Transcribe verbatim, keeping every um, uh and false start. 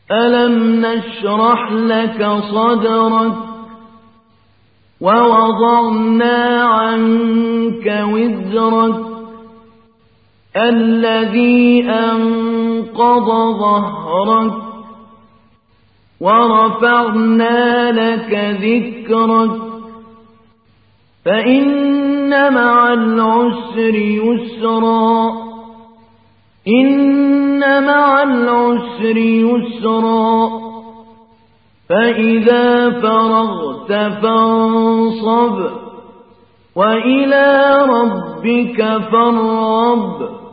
ألم نشرح لك صدرك ووضعنا عنك وزرك الذي أنقض ظهرك ورفعنا لك ذكرك فإن مع العسر يسرا إن مع العسر يسرا فإذا فرغت فانصب وإلى ربك فارغب